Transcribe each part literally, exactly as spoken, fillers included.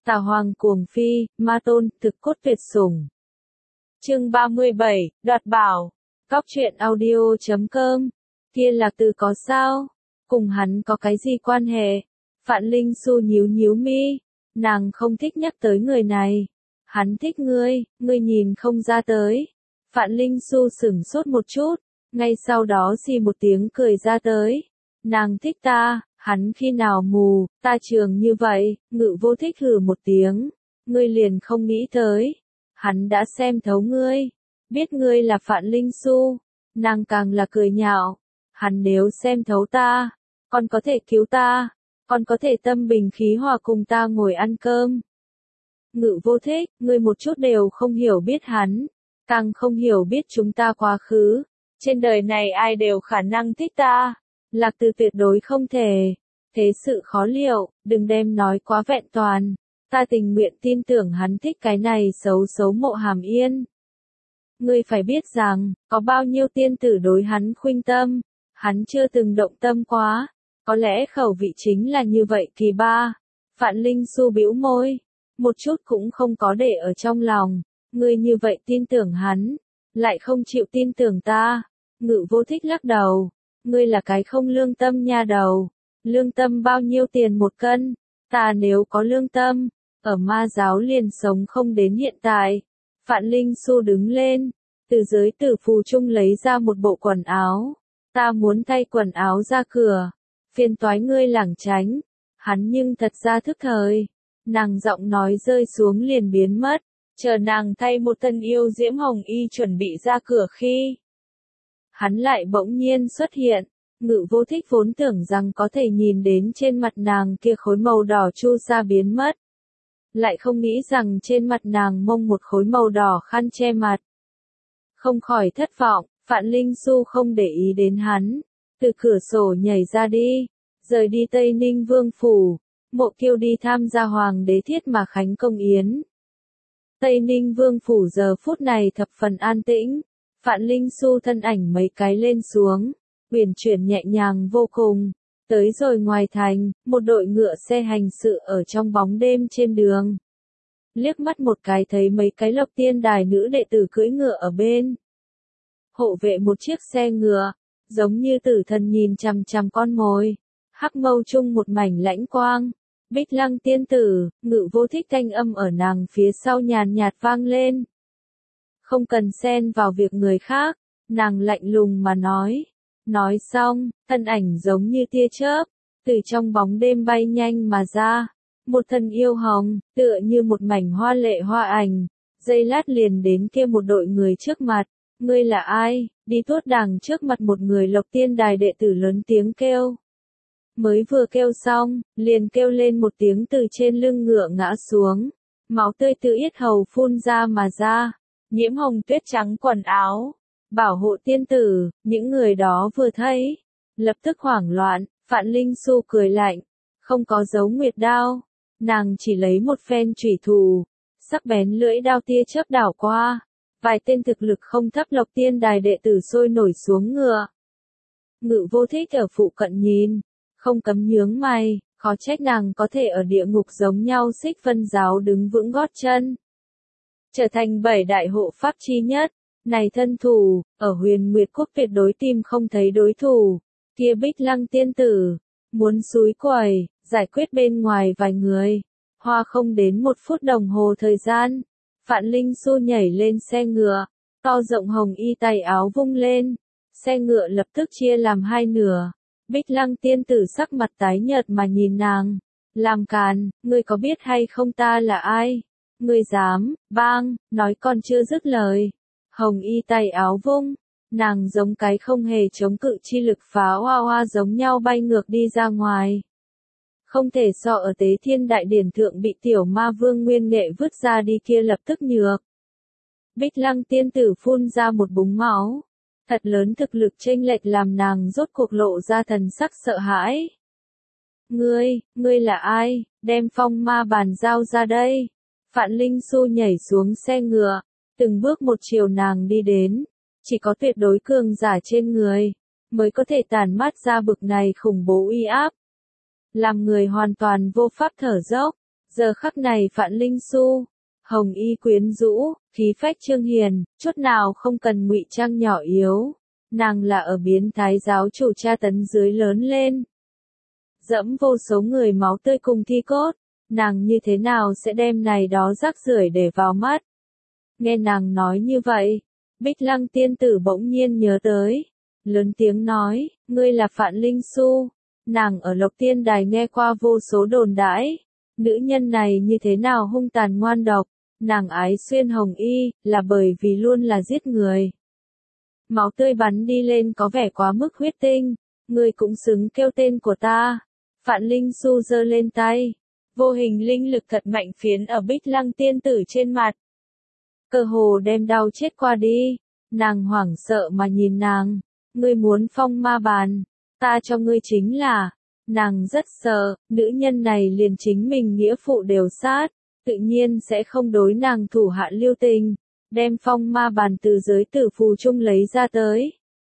Tà Hoàng cuồng phi, ma tôn, thực cốt tuyệt sủng. Chương ba mươi bảy, đoạt bảo. Cóc truyện audio chấm com. Kia Lạc Từ có sao? Cùng hắn có cái gì quan hệ? Phạn Linh Xu nhíu nhíu mi. Nàng không thích nhắc tới người này. Hắn thích ngươi, ngươi nhìn không ra tới. Phạn Linh Xu sửng sốt một chút. Ngay sau đó xì một tiếng cười ra tới. Nàng thích ta, hắn khi nào mù, ta trường như vậy, Ngự Vô Thích hừ một tiếng. Ngươi liền không nghĩ tới. Hắn đã xem thấu ngươi. Biết ngươi là Phạn Linh Xu. Nàng càng là cười nhạo. Hắn nếu xem thấu ta, còn có thể cứu ta, còn có thể tâm bình khí hòa cùng ta ngồi ăn cơm. Ngự Vô Thích, ngươi một chút đều không hiểu biết hắn, càng không hiểu biết chúng ta quá khứ. Trên đời này ai đều khả năng thích ta. Lạc Từ tuyệt đối không thể. Thế sự khó liệu, đừng đem nói quá vẹn toàn. Ta tình nguyện tin tưởng hắn thích cái này xấu xấu Mộ Hàm Yên. Ngươi phải biết rằng, có bao nhiêu tiên tử đối hắn khuynh tâm, hắn chưa từng động tâm quá. Có lẽ khẩu vị chính là như vậy kỳ ba. Phạn Linh Xu bĩu môi, một chút cũng không có để ở trong lòng. Ngươi như vậy tin tưởng hắn, lại không chịu tin tưởng ta. Ngự Vô Thích lắc đầu. Ngươi là cái không lương tâm nha đầu. Lương tâm bao nhiêu tiền một cân? Ta nếu có lương tâm, ở ma giáo liền sống không đến hiện tại. Phạn Linh Xu đứng lên, từ dưới tử phù chung lấy ra một bộ quần áo. Ta muốn thay quần áo ra cửa. Phiền toái ngươi lảng tránh. Hắn nhưng thật ra thức thời. Nàng giọng nói rơi xuống liền biến mất. Chờ nàng thay một thân yêu diễm hồng y chuẩn bị ra cửa khi hắn lại bỗng nhiên xuất hiện. Ngự Vô Thích vốn tưởng rằng có thể nhìn đến trên mặt nàng kia khối màu đỏ chu sa biến mất. Lại không nghĩ rằng trên mặt nàng mông một khối màu đỏ khăn che mặt. Không khỏi thất vọng, Phạn Linh Xu không để ý đến hắn. Từ cửa sổ nhảy ra đi, rời đi Tây Ninh Vương Phủ. Mộ Kiêu đi tham gia Hoàng đế Thiết Mà Khánh công yến. Tây Ninh Vương Phủ giờ phút này thập phần an tĩnh. Phạn Linh Xu thân ảnh mấy cái lên xuống, uyển chuyển nhẹ nhàng vô cùng. Tới rồi ngoài thành, một đội ngựa xe hành sự ở trong bóng đêm trên đường. Liếc mắt một cái thấy mấy cái Lộc Tiên Đài nữ đệ tử cưỡi ngựa ở bên. Hộ vệ một chiếc xe ngựa, giống như tử thần nhìn chằm chằm con mồi. Hắc mâu chung một mảnh lãnh quang. Bích Lăng tiên tử, Ngự Vô Thích thanh âm ở nàng phía sau nhàn nhạt vang lên. Không cần xen vào việc người khác, nàng lạnh lùng mà nói. Nói xong, thân ảnh giống như tia chớp, từ trong bóng đêm bay nhanh mà ra. Một thân yêu hồng, tựa như một mảnh hoa lệ hoa ảnh. Giây lát liền đến kia một đội người trước mặt. Ngươi là ai? Đi tuốt đàng trước mặt một người Lộc Tiên Đài đệ tử lớn tiếng kêu. Mới vừa kêu xong, liền kêu lên một tiếng từ trên lưng ngựa ngã xuống. Máu tươi từ yết hầu phun ra mà ra. Nhiễm hồng tuyết trắng quần áo. Bảo hộ tiên tử, những người đó vừa thấy. Lập tức hoảng loạn, Phạn Linh Xu cười lạnh. Không có dấu nguyệt đao. Nàng chỉ lấy một phen chủy thủ. Sắc bén lưỡi đao tia chớp đảo qua. Vài tên thực lực không thấp Lộc Tiên Đài đệ tử sôi nổi xuống ngựa. Ngự Vô Thích ở phụ cận nhìn. Không cấm nhướng mày, khó trách nàng có thể ở địa ngục giống nhau Xích Vân giáo đứng vững gót chân. Trở thành bảy đại hộ pháp chi nhất, này thân thủ, ở Huyền Nguyệt Quốc tuyệt đối tìm không thấy đối thủ. Kia Bích Lăng tiên tử, muốn xúi quẩy, giải quyết bên ngoài vài người. Hoa không đến một phút đồng hồ thời gian, Phạn Linh Xu nhảy lên xe ngựa, to rộng hồng y tay áo vung lên, xe ngựa lập tức chia làm hai nửa. Bích Lăng tiên tử sắc mặt tái nhợt mà nhìn nàng. Làm càn, ngươi có biết hay không ta là ai? Ngươi dám, bang, nói còn chưa dứt lời. Hồng y tay áo vung, nàng giống cái không hề chống cự chi lực phá hoa hoa giống nhau bay ngược đi ra ngoài. Không thể so ở Tế Thiên Đại Điển thượng bị tiểu ma vương Nguyên Nghệ vứt ra đi kia lập tức nhược. Bích Lăng tiên tử phun ra một búng máu. Thật lớn thực lực chênh lệch làm nàng rốt cuộc lộ ra thần sắc sợ hãi. Ngươi, ngươi là ai? Đem phong ma bàn giao ra đây. Phạn Linh Xu nhảy xuống xe ngựa, từng bước một chiều nàng đi đến. Chỉ có tuyệt đối cường giả trên người, mới có thể tản mát ra bực này khủng bố uy áp. Làm người hoàn toàn vô pháp thở dốc. Giờ khắc này Phạn Linh Xu, hồng y quyến rũ, khí phách trương hiền, chút nào không cần ngụy trang nhỏ yếu. Nàng là ở biến thái giáo chủ tra tấn dưới lớn lên. Dẫm vô số người máu tươi cùng thi cốt, nàng như thế nào sẽ đem này đó rác rưởi để vào mắt. Nghe nàng nói như vậy, Bích Lăng tiên tử bỗng nhiên nhớ tới, lớn tiếng nói, ngươi là Phạn Linh Xu. Nàng ở Lộc Tiên Đài nghe qua vô số đồn đãi, nữ nhân này như thế nào hung tàn ngoan độc, nàng ái xuyên hồng y, là bởi vì luôn là giết người. Máu tươi bắn đi lên có vẻ quá mức huyết tinh, ngươi cũng xứng kêu tên của ta. Phạn Linh Xu giơ lên tay, vô hình linh lực thật mạnh phiến ở Bích Lăng tiên tử trên mặt. Cơ hồ đem đau chết qua đi, nàng hoảng sợ mà nhìn nàng, ngươi muốn phong ma bàn, ta cho ngươi chính là, nàng rất sợ, nữ nhân này liền chính mình nghĩa phụ đều sát, tự nhiên sẽ không đối nàng thủ hạ lưu tình, đem phong ma bàn từ giới tử phù chung lấy ra tới.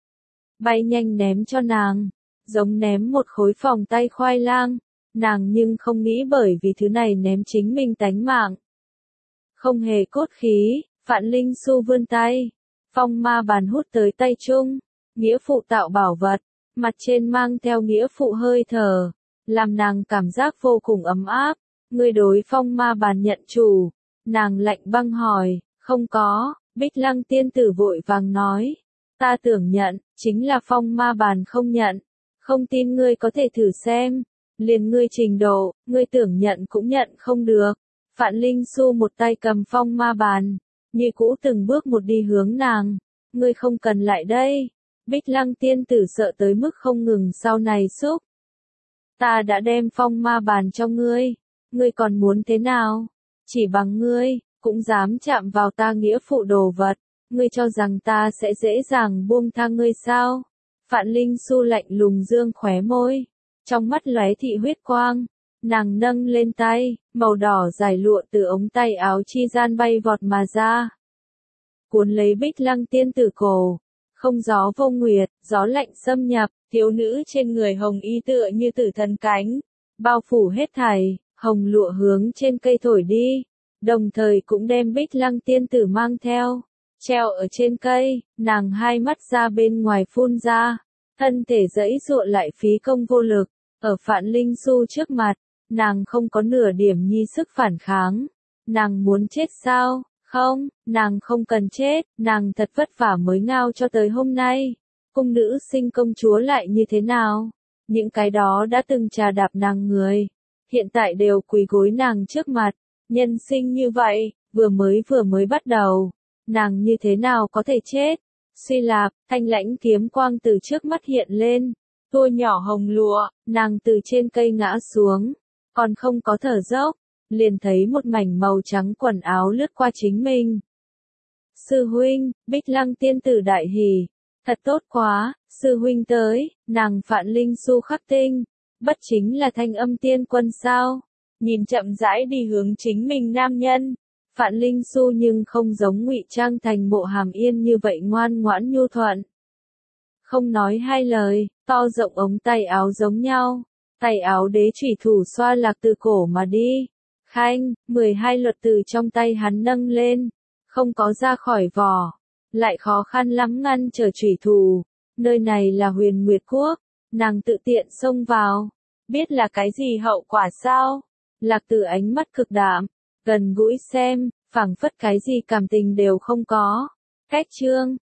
Bay nhanh ném cho nàng, giống ném một khối phòng tay khoai lang, nàng nhưng không nghĩ bởi vì thứ này ném chính mình tánh mạng. Không hề cốt khí, Phạn Linh Xu vươn tay, phong ma bàn hút tới tay chung, nghĩa phụ tạo bảo vật, mặt trên mang theo nghĩa phụ hơi thở, làm nàng cảm giác vô cùng ấm áp. Ngươi đối phong ma bàn nhận chủ, nàng lạnh băng hỏi, không có, Bích Lăng tiên tử vội vàng nói, ta tưởng nhận, chính là phong ma bàn không nhận, không tin ngươi có thể thử xem, liền ngươi trình độ, ngươi tưởng nhận cũng nhận không được. Phạn Linh Xu một tay cầm phong ma bàn, như cũ từng bước một đi hướng nàng, ngươi không cần lại đây. Bích Lăng tiên tử sợ tới mức không ngừng sau này xúc. Ta đã đem phong ma bàn cho ngươi, ngươi còn muốn thế nào? Chỉ bằng ngươi, cũng dám chạm vào ta nghĩa phụ đồ vật, ngươi cho rằng ta sẽ dễ dàng buông tha ngươi sao? Phạn Linh Xu lạnh lùng dương khóe môi, trong mắt lóe thị huyết quang, nàng nâng lên tay, màu đỏ dài lụa từ ống tay áo chi gian bay vọt mà ra. Cuốn lấy Bích Lăng tiên tử cổ, không gió vô nguyệt, gió lạnh xâm nhập, thiếu nữ trên người hồng y tựa như tử thần cánh, bao phủ hết thảy, hồng lụa hướng trên cây thổi đi, đồng thời cũng đem Bích Lăng tiên tử mang theo, treo ở trên cây, nàng hai mắt ra bên ngoài phun ra, thân thể giãy giụa lại phí công vô lực, ở Phạn Linh Xu trước mặt, nàng không có nửa điểm nhi sức phản kháng, nàng muốn chết sao? Không, nàng không cần chết, nàng thật vất vả mới ngao cho tới hôm nay. Cung nữ sinh công chúa lại như thế nào? Những cái đó đã từng trà đạp nàng người, hiện tại đều quỳ gối nàng trước mặt. Nhân sinh như vậy, vừa mới vừa mới bắt đầu, nàng như thế nào có thể chết? Suy lạp, thanh lãnh kiếm quang từ trước mắt hiện lên, tua nhỏ hồng lụa, nàng từ trên cây ngã xuống, còn không có thở dốc, liền thấy một mảnh màu trắng quần áo lướt qua chính mình. Sư huynh, Bích Lăng tiên tử đại hỉ, thật tốt quá, sư huynh tới, nàng Phạn Linh Xu khắc tinh, bất chính là thanh âm tiên quân sao? Nhìn chậm rãi đi hướng chính mình nam nhân, Phạn Linh Xu nhưng không giống ngụy trang thành Mộ Hàm Yên như vậy ngoan ngoãn nhu thuận. Không nói hai lời, to rộng ống tay áo giống nhau, tay áo đế chủy thủ xoa lạc từ cổ mà đi. Khanh, mười hai luật từ trong tay hắn nâng lên, không có ra khỏi vỏ, lại khó khăn lắm ngăn trở chủy thủ. Nơi này là Huyền Nguyệt Quốc, nàng tự tiện xông vào, biết là cái gì hậu quả sao? Lạc Tử ánh mắt cực đạm, gần gũi xem, phảng phất cái gì cảm tình đều không có. Cách chương